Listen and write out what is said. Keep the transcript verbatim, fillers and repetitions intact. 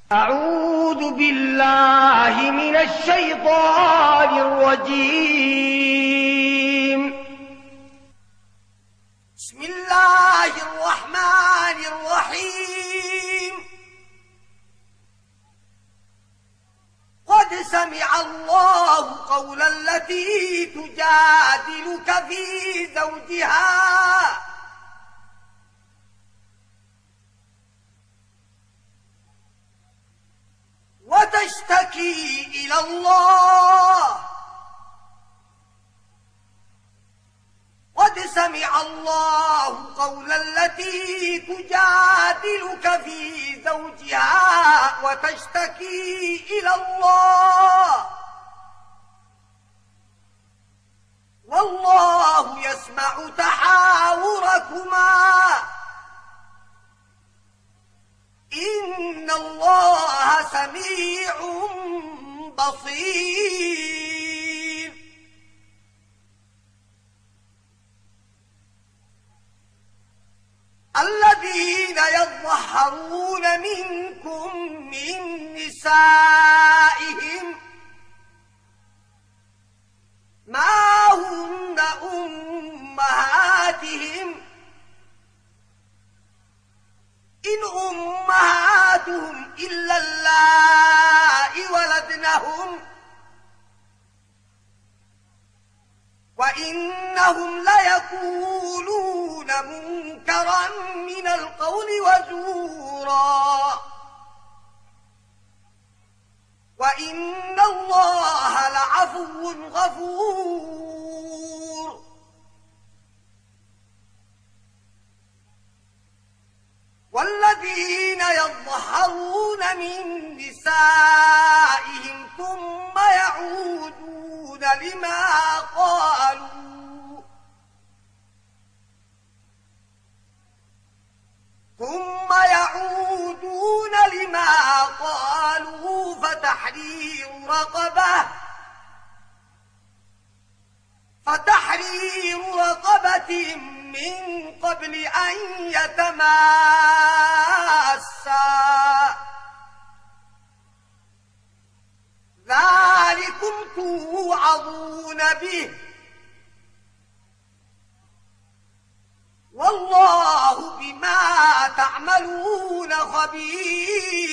أعوذ بالله من الشيطان الرجيم. بسم الله الرحمن الرحيم. قد سمع الله قول التي تجادلك في زوجها وتشتكي إلى الله. قد سمع الله قول التي تجادلك في زوجها وتشتكي إلى الله والله يسمع تحاوركما إن الله سميع بصير. الذين يظهرون منكم من نسائهم ما هن أمهاتهم إن أمهاتهم إلا اللائي ولدنهم وإنهم ليقولون منكرا من القول وزورا وإن الله لعفو غفور. والذين يظهرون من نسائهم ثم يعودون لما قالوا ثم يعودون لما قالوا فتحرير رقبة فتحرير رقبة من قبل أن يتماسا ذلكم توعظون به والله بما تعملون خبير.